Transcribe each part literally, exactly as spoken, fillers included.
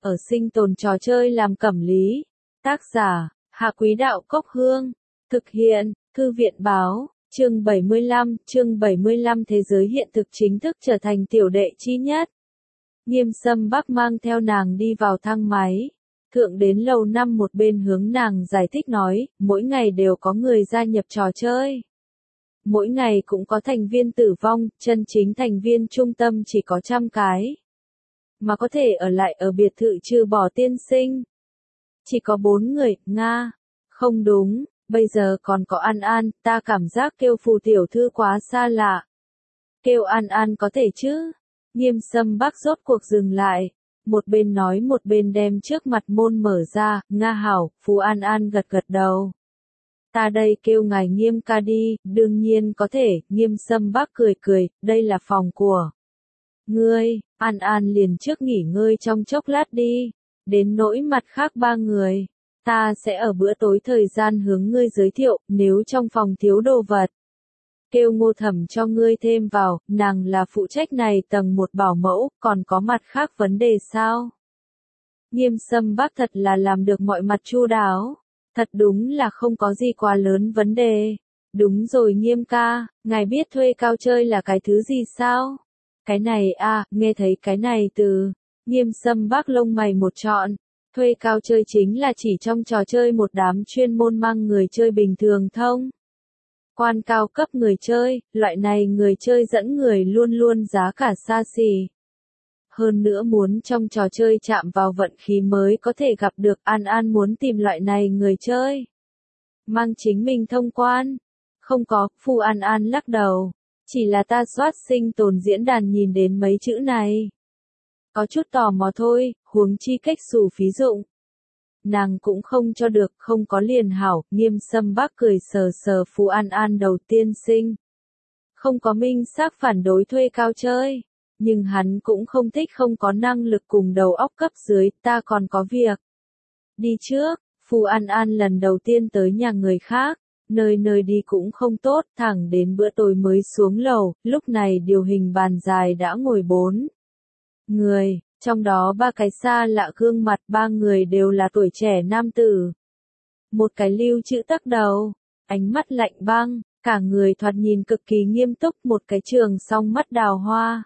ở sinh tồn trò chơi làm cẩm lý. Tác giả, Hạ Quý Đạo Cốc Hương. Thực hiện, Thư viện Báo. Chương bảy mươi lăm, chương bảy mươi lăm Thế giới hiện thực chính thức trở thành tiểu đệ chi nhất. Nghiêm Sâm Bắc mang theo nàng đi vào thang máy. Thượng đến lầu năm một bên hướng nàng giải thích nói, mỗi ngày đều có người gia nhập trò chơi. Mỗi ngày cũng có thành viên tử vong, chân chính thành viên trung tâm chỉ có trăm cái. Mà có thể ở lại ở biệt thự trừ bỏ tiên sinh. Chỉ có bốn người, Nga. Không đúng, bây giờ còn có An An, ta cảm giác kêu Phù tiểu thư quá xa lạ. Kêu An An có thể chứ? Nghiêm Sâm Bắc rốt cuộc dừng lại. Một bên nói một bên đem trước mặt môn mở ra, Nga hảo, Phù An An gật gật đầu. Ta đây kêu ngài Nghiêm ca đi, đương nhiên có thể, Nghiêm Sâm Bắc cười cười, đây là phòng của ngươi, An An liền trước nghỉ ngơi trong chốc lát đi, đến nỗi mặt khác ba người, ta sẽ ở bữa tối thời gian hướng ngươi giới thiệu, nếu trong phòng thiếu đồ vật. Kêu Ngô Thẩm cho ngươi thêm vào, nàng là phụ trách này tầng một bảo mẫu, còn có mặt khác vấn đề sao? Nghiêm Sâm Bắc thật là làm được mọi mặt chu đáo. Thật đúng là không có gì quá lớn vấn đề. Đúng rồi Nghiêm ca, ngài biết thuê cao chơi là cái thứ gì sao? Cái này à, nghe thấy cái này từ. Nghiêm Sâm Bắc lông mày một trọn. Thuê cao chơi chính là chỉ trong trò chơi một đám chuyên môn mang người chơi bình thường thông. Quan cao cấp người chơi, loại này người chơi dẫn người luôn luôn giá cả xa xỉ. Hơn nữa muốn trong trò chơi chạm vào vận khí mới có thể gặp được. An An muốn tìm loại này người chơi. Mang chính mình thông quan. Không có, Phu An An lắc đầu. Chỉ là ta soát sinh tồn diễn đàn nhìn đến mấy chữ này. Có chút tò mò thôi, huống chi cách xù phí dụng. Nàng cũng không cho được, không có liền hảo, Nghiêm Sâm Bắc cười sờ sờ Phu An An đầu tiên sinh. Không có minh xác phản đối thuê cao chơi. Nhưng hắn cũng không thích không có năng lực cùng đầu óc cấp dưới, ta còn có việc. Đi trước, Phù An An lần đầu tiên tới nhà người khác, nơi nơi đi cũng không tốt, thẳng đến bữa tối mới xuống lầu, lúc này điều hình bàn dài đã ngồi bốn người, trong đó ba cái xa lạ gương mặt, ba người đều là tuổi trẻ nam tử. Một cái lưu chữ tắc đầu, ánh mắt lạnh băng, cả người thoạt nhìn cực kỳ nghiêm túc, một cái trường song mắt đào hoa.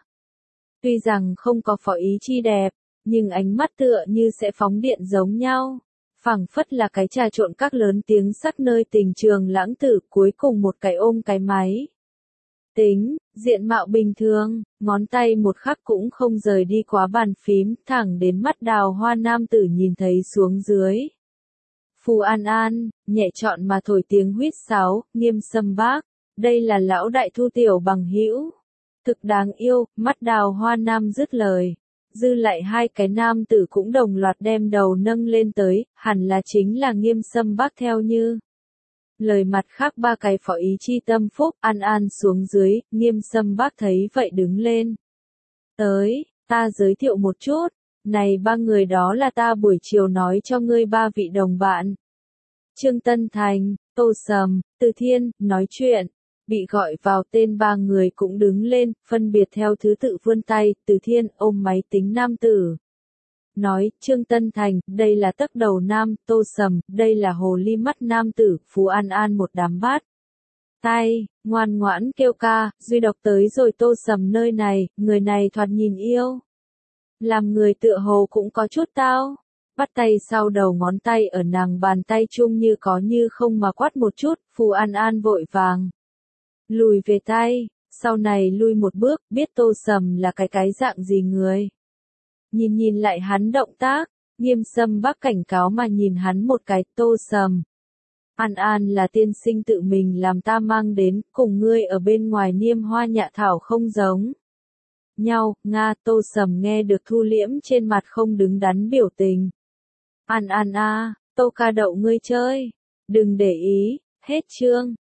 Tuy rằng không có phỏ ý chi đẹp, nhưng ánh mắt tựa như sẽ phóng điện giống nhau. Phảng phất là cái trà trộn các lớn tiếng sắc nơi tình trường lãng tử, cuối cùng một cái ôm cái máy. Tính, diện mạo bình thường, ngón tay một khắc cũng không rời đi quá bàn phím, thẳng đến mắt đào hoa nam tử nhìn thấy xuống dưới. Phù An An, nhẹ trọn mà thổi tiếng huýt sáo, Nghiêm Sâm Bắc, đây là lão đại thu tiểu bằng hữu. Thực đáng yêu, mắt đào hoa nam dứt lời. Dư lại hai cái nam tử cũng đồng loạt đem đầu nâng lên tới, hẳn là chính là Nghiêm Sâm Bắc theo như. Lời mặt khác ba cái phó ý chi tâm phúc, An An xuống dưới, Nghiêm Sâm Bắc thấy vậy đứng lên. Tới, ta giới thiệu một chút, này ba người đó là ta buổi chiều nói cho ngươi ba vị đồng bạn. Trương Tân Thành, Tô Sầm, Từ Thiên, nói chuyện. Bị gọi vào tên ba người cũng đứng lên, phân biệt theo thứ tự vươn tay, Từ Thiên ôm máy tính nam tử. Nói, Trương Tân Thành, đây là tấc đầu nam, Tô Sầm, đây là hồ ly mắt nam tử, Phú An An một đám bát. Tay, ngoan ngoãn kêu ca, duy độc tới rồi Tô Sầm nơi này, người này thoạt nhìn yêu. Làm người tựa hồ cũng có chút tao. Bắt tay sau đầu ngón tay ở nàng bàn tay chung như có như không mà quát một chút, Phú An An vội vàng. Lùi về tay, sau này lui một bước, biết Tô Sầm là cái cái dạng gì người. Nhìn nhìn lại hắn động tác, Nghiêm Sâm Bắc cảnh cáo mà nhìn hắn một cái, Tô Sầm. An An là tiên sinh tự mình làm ta mang đến, cùng ngươi ở bên ngoài niêm hoa nhạ thảo không giống nhau, Nga. Tô Sầm nghe được thu liễm trên mặt không đứng đắn biểu tình. An An a, Tô ca đậu ngươi chơi, đừng để ý, hết chương.